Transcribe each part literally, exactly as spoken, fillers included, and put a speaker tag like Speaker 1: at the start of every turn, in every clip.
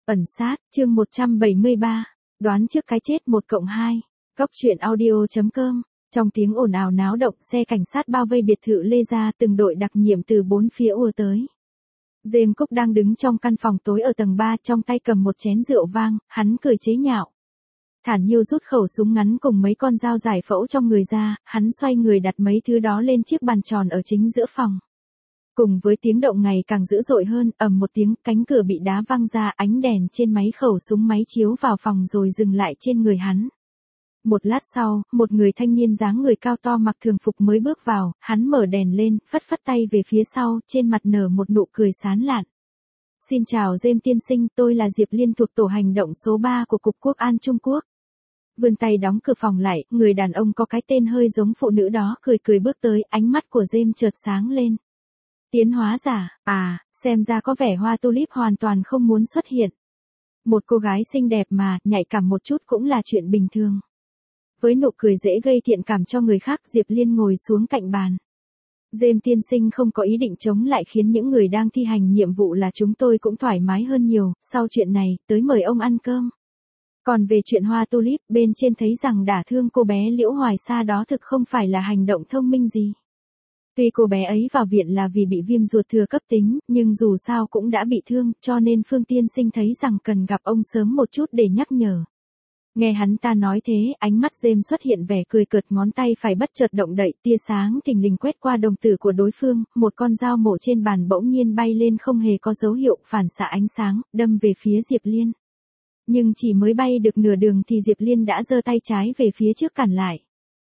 Speaker 1: Ẩn sát, chương một trăm bảy mươi ba, đoán trước cái chết một cộng hai. Cóc truyện audio chấm com. Trong tiếng ồn ào náo động, xe cảnh sát bao vây biệt thự Lê Gia, từng đội đặc nhiệm từ bốn phía ùa tới. James Cook đang đứng trong căn phòng tối ở tầng ba, trong tay cầm một chén rượu vang, hắn cười chế nhạo. Thản Nhiêu rút khẩu súng ngắn cùng mấy con dao giải phẫu trong người ra, hắn xoay người đặt mấy thứ đó lên chiếc bàn tròn ở chính giữa phòng. Cùng với tiếng động ngày càng dữ dội hơn, ầm một tiếng, cánh cửa bị đá văng ra, ánh đèn trên máy khẩu súng máy chiếu vào phòng rồi dừng lại trên người hắn. Một lát sau, một người thanh niên dáng người cao to mặc thường phục mới bước vào, hắn mở đèn lên, phất phất tay về phía sau, trên mặt nở một nụ cười sán lạn. Xin chào James tiên sinh, tôi là Diệp Liên thuộc tổ hành động số ba của Cục Quốc an Trung Quốc. Vươn tay đóng cửa phòng lại, người đàn ông có cái tên hơi giống phụ nữ đó cười cười bước tới, ánh mắt của James chợt sáng lên. Tiến hóa giả, à, xem ra có vẻ hoa tulip hoàn toàn không muốn xuất hiện. Một cô gái xinh đẹp mà, nhạy cảm một chút cũng là chuyện bình thường. Với nụ cười dễ gây thiện cảm cho người khác, Diệp Liên ngồi xuống cạnh bàn. James tiên sinh không có ý định chống lại khiến những người đang thi hành nhiệm vụ là chúng tôi cũng thoải mái hơn nhiều, sau chuyện này, tới mời ông ăn cơm. Còn về chuyện hoa tulip, bên trên thấy rằng đả thương cô bé Liễu Hoài Sa đó thực không phải là hành động thông minh gì. Tuy cô bé ấy vào viện là vì bị viêm ruột thừa cấp tính, nhưng dù sao cũng đã bị thương, cho nên Phương tiên sinh thấy rằng cần gặp ông sớm một chút để nhắc nhở. Nghe hắn ta nói thế, ánh mắt James xuất hiện vẻ cười cợt, ngón tay phải bất chợt động đậy, tia sáng thình lình quét qua đồng tử của đối phương, một con dao mổ trên bàn bỗng nhiên bay lên không hề có dấu hiệu, phản xạ ánh sáng, đâm về phía Diệp Liên. Nhưng chỉ mới bay được nửa đường thì Diệp Liên đã giơ tay trái về phía trước cản lại.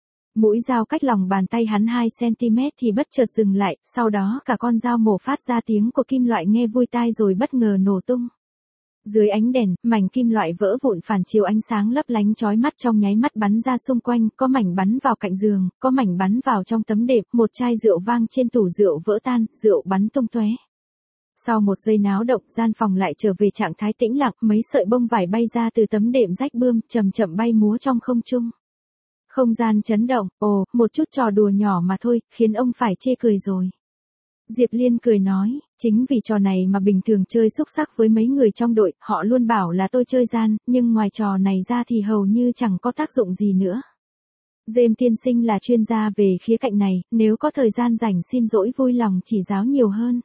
Speaker 1: Mũi dao cách lòng bàn tay hắn hai xăng-ti-mét thì bất chợt dừng lại, sau đó cả con dao mổ phát ra tiếng của kim loại nghe vui tai rồi bất ngờ nổ tung. Dưới ánh đèn, mảnh kim loại vỡ vụn phản chiếu ánh sáng lấp lánh chói mắt trong nháy mắt bắn ra xung quanh, có mảnh bắn vào cạnh giường, có mảnh bắn vào trong tấm đệm, một chai rượu vang trên tủ rượu vỡ tan, rượu bắn tung tóe. Sau một giây náo động, gian phòng lại trở về trạng thái tĩnh lặng, mấy sợi bông vải bay ra từ tấm đệm rách bươm, chậm chậm bay múa trong không trung. Không gian chấn động, ồ, một chút trò đùa nhỏ mà thôi, khiến ông phải chê cười rồi. Diệp Liên cười nói, chính vì trò này mà bình thường chơi xúc xắc với mấy người trong đội, họ luôn bảo là tôi chơi gian, nhưng ngoài trò này ra thì hầu như chẳng có tác dụng gì nữa. James tiên sinh là chuyên gia về khía cạnh này, nếu có thời gian rảnh xin dỗi vui lòng chỉ giáo nhiều hơn.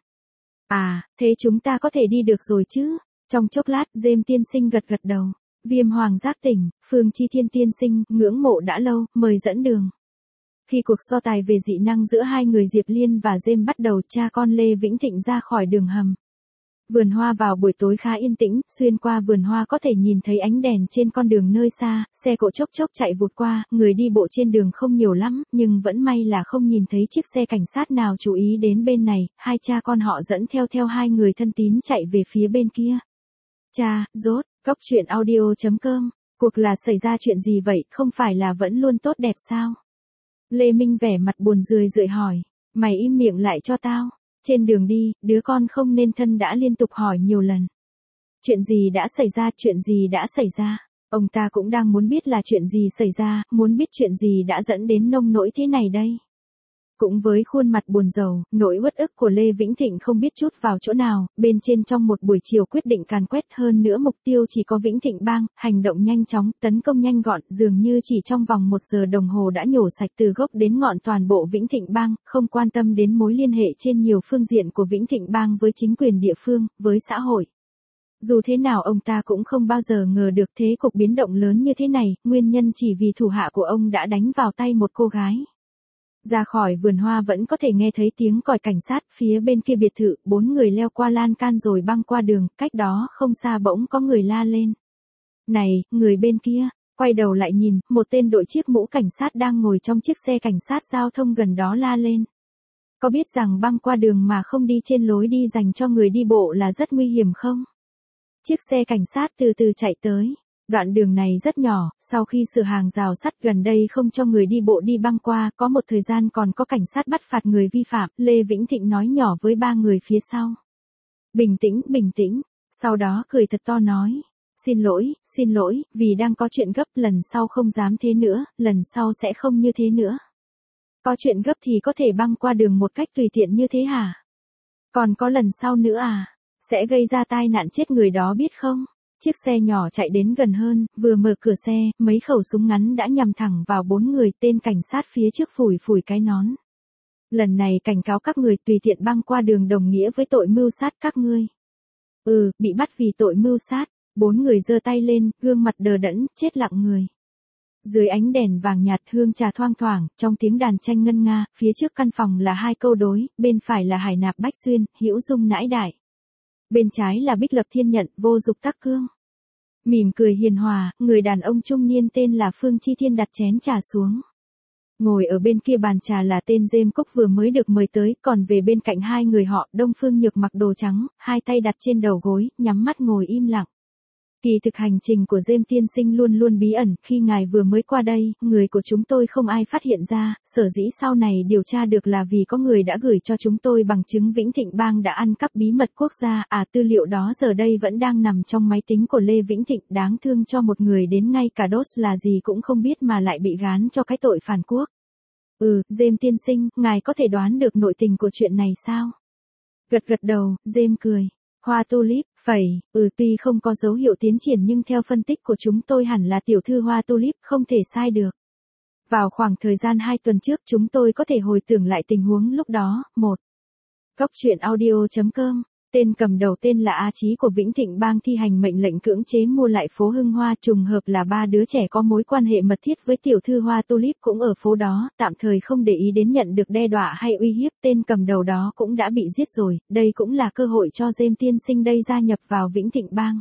Speaker 1: À, thế chúng ta có thể đi được rồi chứ? Trong chốc lát, James tiên sinh gật gật đầu. Viêm hoàng giác tỉnh, Phương Chi Thiên tiên sinh, ngưỡng mộ đã lâu, mời dẫn đường. Khi cuộc so tài về dị năng giữa hai người Diệp Liên và James bắt đầu, cha con Lê Vĩnh Thịnh ra khỏi đường hầm. Vườn hoa vào buổi tối khá yên tĩnh, xuyên qua vườn hoa có thể nhìn thấy ánh đèn trên con đường nơi xa, xe cộ chốc chốc chạy vụt qua, người đi bộ trên đường không nhiều lắm, nhưng vẫn may là không nhìn thấy chiếc xe cảnh sát nào chú ý đến bên này, hai cha con họ dẫn theo theo hai người thân tín chạy về phía bên kia. Cha, rốt, cóc truyện audio chấm com, cuộc là xảy ra chuyện gì vậy, không phải là vẫn luôn tốt đẹp sao? Lê Minh vẻ mặt buồn rười rượi hỏi, mày im miệng lại cho tao, trên đường đi, đứa con không nên thân đã liên tục hỏi nhiều lần. Chuyện gì đã xảy ra, chuyện gì đã xảy ra, ông ta cũng đang muốn biết là chuyện gì xảy ra, muốn biết chuyện gì đã dẫn đến nông nỗi thế này đây. Cũng với khuôn mặt buồn rầu, nỗi uất ức của Lê Vĩnh Thịnh không biết chút vào chỗ nào, bên trên trong một buổi chiều quyết định càn quét, hơn nữa mục tiêu chỉ có Vĩnh Thịnh Bang, hành động nhanh chóng, tấn công nhanh gọn, dường như chỉ trong vòng một giờ đồng hồ đã nhổ sạch từ gốc đến ngọn toàn bộ Vĩnh Thịnh Bang, không quan tâm đến mối liên hệ trên nhiều phương diện của Vĩnh Thịnh Bang với chính quyền địa phương, với xã hội. Dù thế nào ông ta cũng không bao giờ ngờ được thế cục biến động lớn như thế này, nguyên nhân chỉ vì thủ hạ của ông đã đánh vào tay một cô gái. Ra khỏi vườn hoa vẫn có thể nghe thấy tiếng còi cảnh sát, phía bên kia biệt thự, bốn người leo qua lan can rồi băng qua đường, cách đó không xa bỗng có người la lên. Này, người bên kia, quay đầu lại nhìn, một tên đội chiếc mũ cảnh sát đang ngồi trong chiếc xe cảnh sát giao thông gần đó la lên. Có biết rằng băng qua đường mà không đi trên lối đi dành cho người đi bộ là rất nguy hiểm không? Chiếc xe cảnh sát từ từ chạy tới. Đoạn đường này rất nhỏ, sau khi sửa hàng rào sắt gần đây không cho người đi bộ đi băng qua, có một thời gian còn có cảnh sát bắt phạt người vi phạm, Lê Vĩnh Thịnh nói nhỏ với ba người phía sau. Bình tĩnh, bình tĩnh, sau đó cười thật to nói. Xin lỗi, xin lỗi, vì đang có chuyện gấp, lần sau không dám thế nữa, lần sau sẽ không như thế nữa. Có chuyện gấp thì có thể băng qua đường một cách tùy tiện như thế hả? Còn có lần sau nữa à? Sẽ gây ra tai nạn chết người đó biết không? Chiếc xe nhỏ chạy đến gần hơn, vừa mở cửa xe, mấy khẩu súng ngắn đã nhằm thẳng vào bốn người, tên cảnh sát phía trước phủi phủi cái nón. Lần này cảnh cáo các người tùy tiện băng qua đường đồng nghĩa với tội mưu sát các ngươi. Ừ, bị bắt vì tội mưu sát, bốn người giơ tay lên, gương mặt đờ đẫn, chết lặng người. Dưới ánh đèn vàng nhạt hương trà thoang thoảng, trong tiếng đàn tranh ngân nga, phía trước căn phòng là hai câu đối, bên phải là Hải Nạp Bách Xuyên, Hữu Dung Nãi Đại. Bên trái là Bích Lập Thiên Nhận, Vô Dục Tắc Cương. Mỉm cười hiền hòa, người đàn ông trung niên tên là Phương Chi Thiên đặt chén trà xuống. Ngồi ở bên kia bàn trà là tên Dêm Cúc vừa mới được mời tới, còn về bên cạnh hai người họ, Đông Phương Nhược mặc đồ trắng, hai tay đặt trên đầu gối, nhắm mắt ngồi im lặng. Kỳ thực hành trình của Dêm tiên sinh luôn luôn bí ẩn, khi ngài vừa mới qua đây, người của chúng tôi không ai phát hiện ra, sở dĩ sau này điều tra được là vì có người đã gửi cho chúng tôi bằng chứng Vĩnh Thịnh Bang đã ăn cắp bí mật quốc gia, à tư liệu đó giờ đây vẫn đang nằm trong máy tính của Lê Vĩnh Thịnh, đáng thương cho một người đến ngay cả đốt là gì cũng không biết mà lại bị gán cho cái tội phản quốc. Ừ, Dêm tiên sinh, ngài có thể đoán được nội tình của chuyện này sao? Gật gật đầu, Dêm cười. Hoa tulip, phẩy, ừ tuy không có dấu hiệu tiến triển nhưng theo phân tích của chúng tôi hẳn là tiểu thư hoa tulip, không thể sai được. Vào khoảng thời gian hai tuần trước chúng tôi có thể hồi tưởng lại tình huống lúc đó. Một. Góc truyện audio chấm com. Tên cầm đầu tên là A Chí của Vĩnh Thịnh Bang thi hành mệnh lệnh cưỡng chế mua lại phố Hưng Hoa, trùng hợp là ba đứa trẻ có mối quan hệ mật thiết với tiểu thư Hoa Tulip cũng ở phố đó, tạm thời không để ý đến nhận được đe dọa hay uy hiếp, tên cầm đầu đó cũng đã bị giết rồi, đây cũng là cơ hội cho Dêm tiên sinh đây gia nhập vào Vĩnh Thịnh Bang.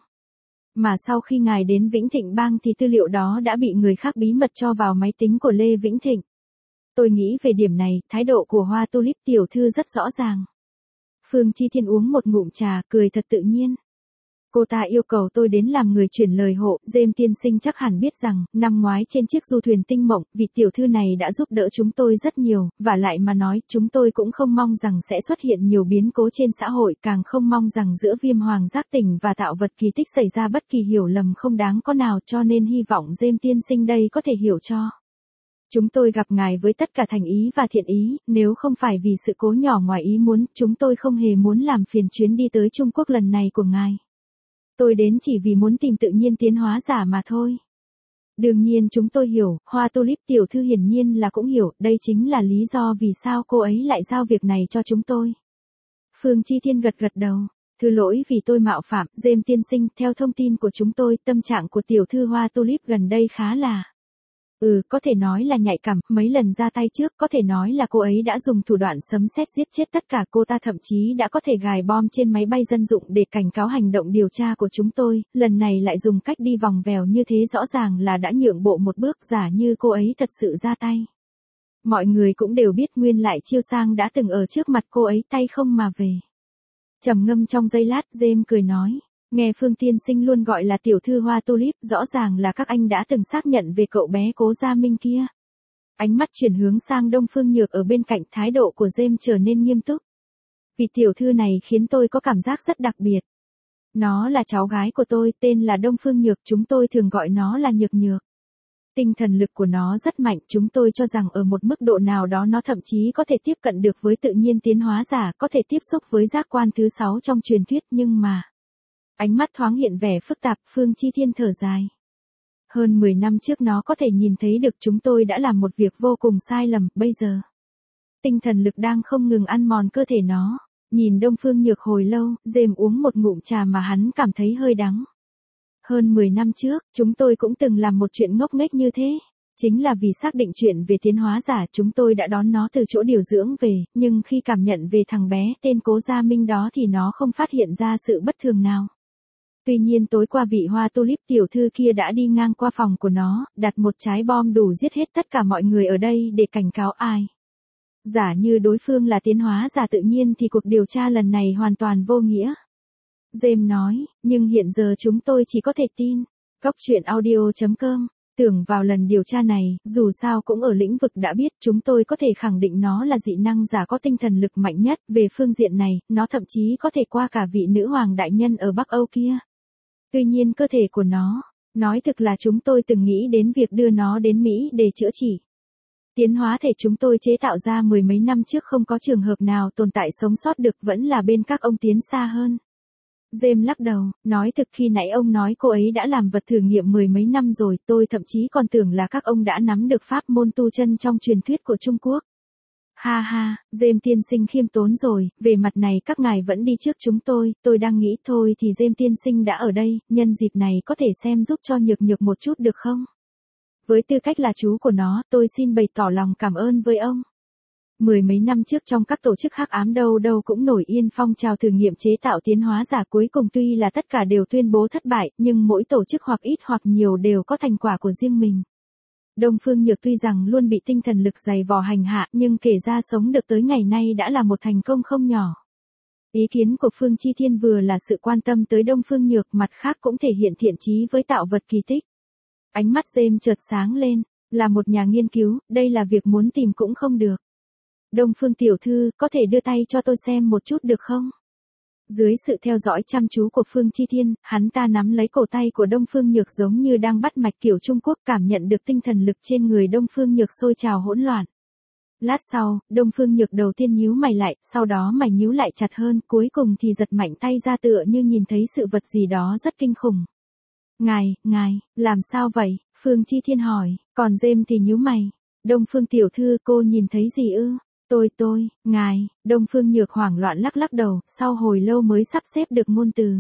Speaker 1: Mà sau khi ngài đến Vĩnh Thịnh Bang thì tư liệu đó đã bị người khác bí mật cho vào máy tính của Lê Vĩnh Thịnh. Tôi nghĩ về điểm này, thái độ của Hoa Tulip tiểu thư rất rõ ràng. Phương Chi Thiên uống một ngụm trà, cười thật tự nhiên. Cô ta yêu cầu tôi đến làm người chuyển lời hộ, Dêm tiên sinh chắc hẳn biết rằng, năm ngoái trên chiếc du thuyền tinh mộng, vị tiểu thư này đã giúp đỡ chúng tôi rất nhiều, và lại mà nói, chúng tôi cũng không mong rằng sẽ xuất hiện nhiều biến cố trên xã hội, càng không mong rằng giữa Viêm Hoàng Giác Tỉnh và tạo vật kỳ tích xảy ra bất kỳ hiểu lầm không đáng có nào, cho nên hy vọng Dêm tiên sinh đây có thể hiểu cho. Chúng tôi gặp ngài với tất cả thành ý và thiện ý, nếu không phải vì sự cố nhỏ ngoài ý muốn, chúng tôi không hề muốn làm phiền chuyến đi tới Trung Quốc lần này của ngài. Tôi đến chỉ vì muốn tìm tự nhiên tiến hóa giả mà thôi. Đương nhiên chúng tôi hiểu, Hoa Tulip tiểu thư hiển nhiên là cũng hiểu, đây chính là lý do vì sao cô ấy lại giao việc này cho chúng tôi. Phương Chi Thiên gật gật đầu. Thứ lỗi vì tôi mạo phạm, Dêm tiên sinh, theo thông tin của chúng tôi, tâm trạng của tiểu thư Hoa Tulip gần đây khá là... Ừ, có thể nói là nhạy cảm, mấy lần ra tay trước, có thể nói là cô ấy đã dùng thủ đoạn sấm sét giết chết tất cả, cô ta thậm chí đã có thể gài bom trên máy bay dân dụng để cảnh cáo hành động điều tra của chúng tôi, lần này lại dùng cách đi vòng vèo như thế rõ ràng là đã nhượng bộ một bước, giả như cô ấy thật sự ra tay. Mọi người cũng đều biết nguyên lại Chiêu Sang đã từng ở trước mặt cô ấy tay không mà về. Trầm ngâm trong giây lát, Dêm cười nói. Nghe Phương tiên sinh luôn gọi là tiểu thư Hoa Tulip, rõ ràng là các anh đã từng xác nhận về cậu bé Cố Gia Minh kia. Ánh mắt chuyển hướng sang Đông Phương Nhược ở bên cạnh, thái độ của Dêm trở nên nghiêm túc. Vị tiểu thư này khiến tôi có cảm giác rất đặc biệt. Nó là cháu gái của tôi, tên là Đông Phương Nhược, chúng tôi thường gọi nó là Nhược Nhược. Tinh thần lực của nó rất mạnh, chúng tôi cho rằng ở một mức độ nào đó nó thậm chí có thể tiếp cận được với tự nhiên tiến hóa giả, có thể tiếp xúc với giác quan thứ sáu trong truyền thuyết, nhưng mà... Ánh mắt thoáng hiện vẻ phức tạp, Phương Chi Thiên thở dài. Hơn mười năm trước nó có thể nhìn thấy được chúng tôi đã làm một việc vô cùng sai lầm, bây giờ. Tinh thần lực đang không ngừng ăn mòn cơ thể nó. Nhìn Đông Phương Nhược hồi lâu, Dêm uống một ngụm trà mà hắn cảm thấy hơi đắng. Hơn mười năm trước, chúng tôi cũng từng làm một chuyện ngốc nghếch như thế. Chính là vì xác định chuyện về tiến hóa giả, chúng tôi đã đón nó từ chỗ điều dưỡng về, nhưng khi cảm nhận về thằng bé tên Cố Gia Minh đó thì nó không phát hiện ra sự bất thường nào. Tuy nhiên tối qua vị Hoa Tulip tiểu thư kia đã đi ngang qua phòng của nó, đặt một trái bom đủ giết hết tất cả mọi người ở đây để cảnh cáo ai. Giả như đối phương là tiến hóa giả tự nhiên thì cuộc điều tra lần này hoàn toàn vô nghĩa. Dêm nói, nhưng hiện giờ chúng tôi chỉ có thể tin. Góc truyện audio chấm com. Tưởng vào lần điều tra này, dù sao cũng ở lĩnh vực đã biết, chúng tôi có thể khẳng định nó là dị năng giả có tinh thần lực mạnh nhất, về phương diện này, nó thậm chí có thể qua cả vị nữ hoàng đại nhân ở Bắc Âu kia. Tuy nhiên cơ thể của nó, nói thực là chúng tôi từng nghĩ đến việc đưa nó đến Mỹ để chữa trị. Tiến hóa thể chúng tôi chế tạo ra mười mấy năm trước không có trường hợp nào tồn tại sống sót được, vẫn là bên các ông tiến xa hơn. James lắc đầu, nói thực khi nãy ông nói cô ấy đã làm vật thử nghiệm mười mấy năm rồi, tôi thậm chí còn tưởng là các ông đã nắm được pháp môn tu chân trong truyền thuyết của Trung Quốc. Ha ha, James tiên sinh khiêm tốn rồi, về mặt này các ngài vẫn đi trước chúng tôi, tôi đang nghĩ thôi thì James tiên sinh đã ở đây, nhân dịp này có thể xem giúp cho nhược nhược một chút được không? Với tư cách là chú của nó, tôi xin bày tỏ lòng cảm ơn với ông. Mười mấy năm trước trong các tổ chức hắc ám đâu đâu cũng nổi yên phong trào thử nghiệm chế tạo tiến hóa giả, cuối cùng tuy là tất cả đều tuyên bố thất bại, nhưng mỗi tổ chức hoặc ít hoặc nhiều đều có thành quả của riêng mình. Đông Phương Nhược tuy rằng luôn bị tinh thần lực dày vò hành hạ, nhưng kể ra sống được tới ngày nay đã là một thành công không nhỏ. Ý kiến của Phương Chi Thiên vừa là sự quan tâm tới Đông Phương Nhược, mặt khác cũng thể hiện thiện chí với tạo vật kỳ tích. Ánh mắt James chợt sáng lên, là một nhà nghiên cứu, đây là việc muốn tìm cũng không được. Đông Phương tiểu thư, có thể đưa tay cho tôi xem một chút được không? Dưới sự theo dõi chăm chú của Phương Chi Thiên, hắn ta nắm lấy cổ tay của Đông Phương Nhược giống như đang bắt mạch kiểu Trung Quốc, cảm nhận được tinh thần lực trên người Đông Phương Nhược sôi trào hỗn loạn. Lát sau, Đông Phương Nhược đầu tiên nhíu mày lại, sau đó mày nhíu lại chặt hơn, cuối cùng thì giật mạnh tay ra tựa như nhìn thấy sự vật gì đó rất kinh khủng. Ngài, ngài, làm sao vậy? Phương Chi Thiên hỏi, còn James thì nhíu mày. Đông Phương tiểu thư, cô nhìn thấy gì ư? Tôi tôi, ngài, Đông Phương Nhược hoảng loạn lắc lắc đầu, sau hồi lâu mới sắp xếp được ngôn từ.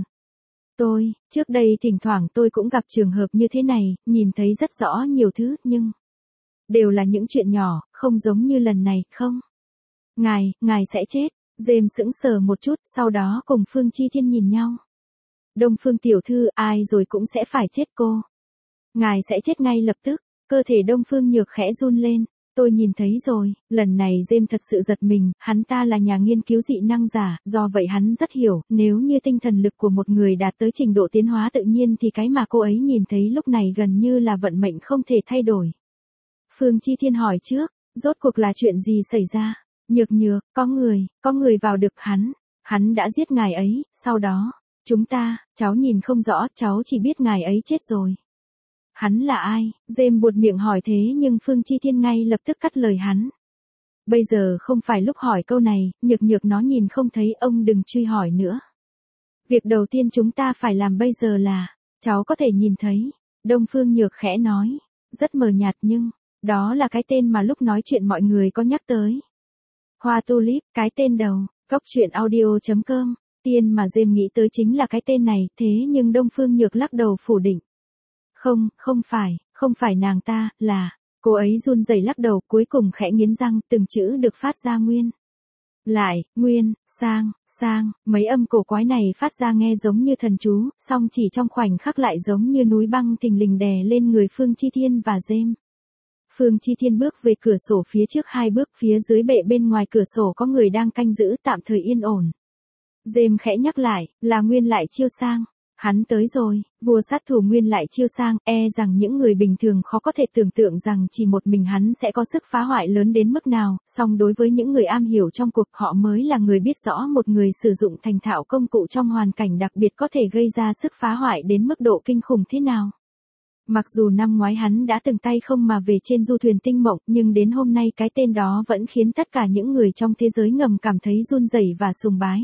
Speaker 1: Tôi, trước đây thỉnh thoảng tôi cũng gặp trường hợp như thế này, nhìn thấy rất rõ nhiều thứ, nhưng đều là những chuyện nhỏ, không giống như lần này, không? Ngài, ngài sẽ chết. James sững sờ một chút, sau đó cùng Phương Chi Thiên nhìn nhau. Đông Phương tiểu thư, ai rồi cũng sẽ phải chết cô. Ngài sẽ chết ngay lập tức. Cơ thể Đông Phương Nhược khẽ run lên. Tôi nhìn thấy rồi, lần này James thật sự giật mình, hắn ta là nhà nghiên cứu dị năng giả, do vậy hắn rất hiểu, nếu như tinh thần lực của một người đạt tới trình độ tiến hóa tự nhiên thì cái mà cô ấy nhìn thấy lúc này gần như là vận mệnh không thể thay đổi. Phương Chi Thiên hỏi trước, rốt cuộc là chuyện gì xảy ra? Nhược nhược, có người, có người vào được hắn, hắn đã giết ngài ấy, sau đó, chúng ta, cháu nhìn không rõ, cháu chỉ biết ngài ấy chết rồi. Hắn là ai? James buột miệng hỏi thế nhưng Phương Chi Thiên ngay lập tức cắt lời hắn. Bây giờ không phải lúc hỏi câu này, nhược nhược nó nhìn không thấy, ông đừng truy hỏi nữa. Việc đầu tiên chúng ta phải làm bây giờ là, cháu có thể nhìn thấy. Đông Phương Nhược khẽ nói, rất mờ nhạt nhưng, đó là cái tên mà lúc nói chuyện mọi người có nhắc tới. Hoa Tulip, cái tên đầu, cốc truyện audio chấm com, tiên mà James nghĩ tới chính là cái tên này, thế nhưng Đông Phương Nhược lắc đầu phủ định. Không, không phải, không phải nàng ta, là, cô ấy run rẩy lắc đầu, cuối cùng khẽ nghiến răng, từng chữ được phát ra nguyên. Lại, nguyên, sang, sang, mấy âm cổ quái này phát ra nghe giống như thần chú, song chỉ trong khoảnh khắc lại giống như núi băng thình lình đè lên người Phương Chi Thiên và James. Phương Chi Thiên bước về cửa sổ phía trước hai bước, phía dưới bệ bên ngoài cửa sổ có người đang canh giữ, tạm thời yên ổn. James khẽ nhắc lại, là Nguyên Lại Chiêu Sang. Hắn tới rồi, vua sát thủ Nguyên Lại Chiêu Sang, e rằng những người bình thường khó có thể tưởng tượng rằng chỉ một mình hắn sẽ có sức phá hoại lớn đến mức nào, song đối với những người am hiểu trong cuộc họ mới là người biết rõ một người sử dụng thành thạo công cụ trong hoàn cảnh đặc biệt có thể gây ra sức phá hoại đến mức độ kinh khủng thế nào. Mặc dù năm ngoái hắn đã từng tay không mà về trên du thuyền tinh mộng, nhưng đến hôm nay cái tên đó vẫn khiến tất cả những người trong thế giới ngầm cảm thấy run rẩy và sùng bái.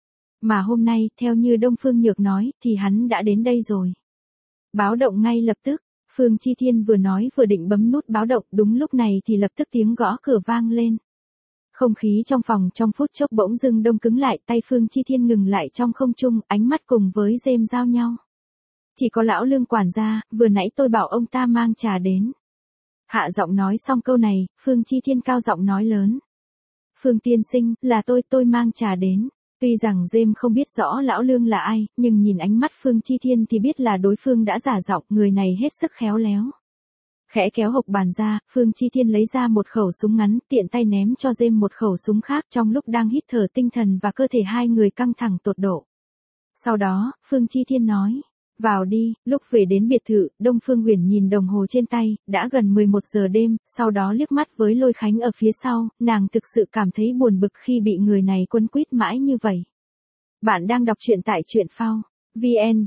Speaker 1: Mà hôm nay, theo như Đông Phương Nhược nói, thì hắn đã đến đây rồi. Báo động ngay lập tức, Phương Chi Thiên vừa nói vừa định bấm nút báo động, đúng lúc này thì lập tức tiếng gõ cửa vang lên. Không khí trong phòng trong phút chốc bỗng dưng đông cứng lại, tay Phương Chi Thiên ngừng lại trong không trung, ánh mắt cùng với James giao nhau. Chỉ có lão Lương quản gia, vừa nãy tôi bảo ông ta mang trà đến. Hạ giọng nói xong câu này, Phương Chi Thiên cao giọng nói lớn. Phương tiên sinh, là tôi, tôi mang trà đến. Tuy rằng James không biết rõ lão Lương là ai, nhưng nhìn ánh mắt Phương Chi Thiên thì biết là đối phương đã giả giọng, người này hết sức khéo léo. Khẽ kéo hộc bàn ra, Phương Chi Thiên lấy ra một khẩu súng ngắn, tiện tay ném cho James một khẩu súng khác trong lúc đang hít thở tinh thần và cơ thể hai người căng thẳng tột độ. Sau đó, Phương Chi Thiên nói. Vào đi, lúc về đến biệt thự, Đông Phương Uyển nhìn đồng hồ trên tay, đã gần mười một giờ đêm, sau đó liếc mắt với Lôi Khánh ở phía sau, nàng thực sự cảm thấy buồn bực khi bị người này quấn quýt mãi như vậy. Bạn đang đọc truyện tại truyện phao. vn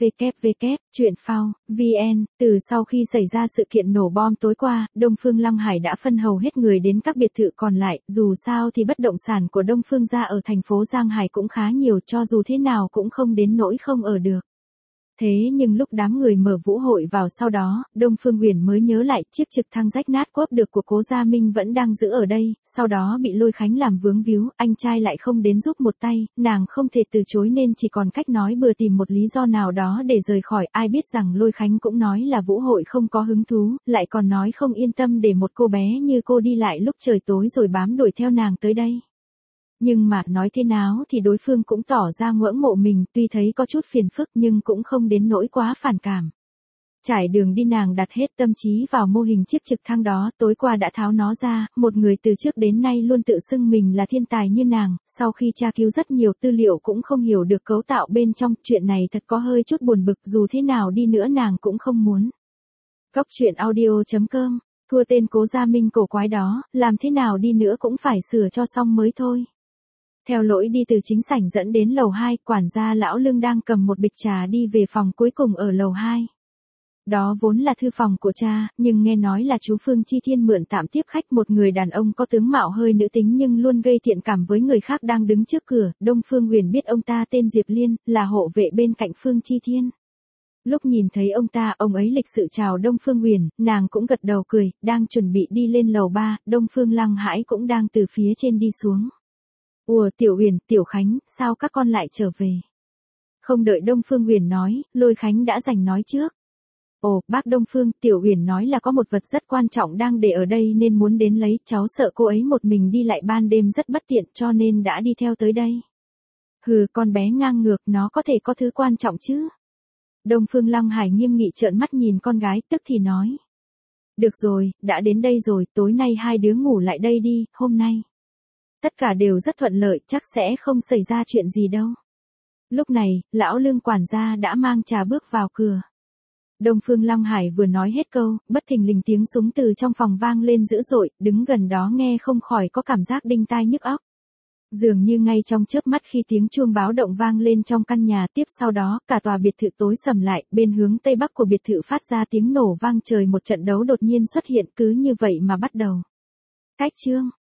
Speaker 1: www chuyện phao vn Từ sau khi xảy ra sự kiện nổ bom tối qua, Đông Phương Lăng Hải đã phân hầu hết người đến các biệt thự còn lại, dù sao thì bất động sản của Đông Phương gia ở thành phố Giang Hải cũng khá nhiều, cho dù thế nào cũng không đến nỗi không ở được. Thế nhưng lúc đám người mở vũ hội vào sau đó, Đông Phương Uyển mới nhớ lại chiếc trực thăng rách nát quớp được của Cố Gia Minh vẫn đang giữ ở đây, sau đó bị Lôi Khánh làm vướng víu, anh trai lại không đến giúp một tay, nàng không thể từ chối nên chỉ còn cách nói bừa tìm một lý do nào đó để rời khỏi. Ai biết rằng Lôi Khánh cũng nói là vũ hội không có hứng thú, lại còn nói không yên tâm để một cô bé như cô đi lại lúc trời tối rồi bám đuổi theo nàng tới đây. Nhưng mà nói thế nào thì đối phương cũng tỏ ra ngưỡng mộ mình, tuy thấy có chút phiền phức nhưng cũng không đến nỗi quá phản cảm. Trải đường đi nàng đặt hết tâm trí vào mô hình chiếc trực thăng đó, tối qua đã tháo nó ra, một người từ trước đến nay luôn tự xưng mình là thiên tài như nàng, sau khi tra cứu rất nhiều tư liệu cũng không hiểu được cấu tạo bên trong, chuyện này thật có hơi chút buồn bực, dù thế nào đi nữa nàng cũng không muốn. Cóc truyện audio chấm com, thua tên Cố Gia Minh cổ quái đó, làm thế nào đi nữa cũng phải sửa cho xong mới thôi. Theo lối đi từ chính sảnh dẫn đến lầu hai, quản gia lão Lương đang cầm một bịch trà đi về phòng cuối cùng ở lầu hai. Đó vốn là thư phòng của cha, nhưng nghe nói là chú Phương Chi Thiên mượn tạm tiếp khách, một người đàn ông có tướng mạo hơi nữ tính nhưng luôn gây thiện cảm với người khác đang đứng trước cửa. Đông Phương Uyển biết ông ta tên Diệp Liên, là hộ vệ bên cạnh Phương Chi Thiên. Lúc nhìn thấy ông ta, ông ấy lịch sự chào Đông Phương Uyển, nàng cũng gật đầu cười, đang chuẩn bị đi lên lầu ba, Đông Phương Lăng Hải cũng đang từ phía trên đi xuống. Ủa Tiểu Uyển, Tiểu Khánh, sao các con lại trở về? Không đợi Đông Phương Uyển nói, Lôi Khánh đã giành nói trước. Ồ, bác Đông Phương, Tiểu Uyển nói là có một vật rất quan trọng đang để ở đây nên muốn đến lấy, cháu sợ cô ấy một mình đi lại ban đêm rất bất tiện cho nên đã đi theo tới đây. Hừ, con bé ngang ngược, nó có thể có thứ quan trọng chứ? Đông Phương Lăng Hải nghiêm nghị trợn mắt nhìn con gái, tức thì nói. Được rồi, đã đến đây rồi, tối nay hai đứa ngủ lại đây đi, hôm nay. Tất cả đều rất thuận lợi, chắc sẽ không xảy ra chuyện gì đâu. Lúc này, lão Lương quản gia đã mang trà bước vào cửa. Đông Phương Lăng Hải vừa nói hết câu, bất thình lình tiếng súng từ trong phòng vang lên dữ dội, đứng gần đó nghe không khỏi có cảm giác đinh tai nhức óc. Dường như ngay trong chớp mắt khi tiếng chuông báo động vang lên trong căn nhà, tiếp sau đó, cả tòa biệt thự tối sầm lại, bên hướng tây bắc của biệt thự phát ra tiếng nổ vang trời, một trận đấu đột nhiên xuất hiện, cứ như vậy mà bắt đầu. Cách chương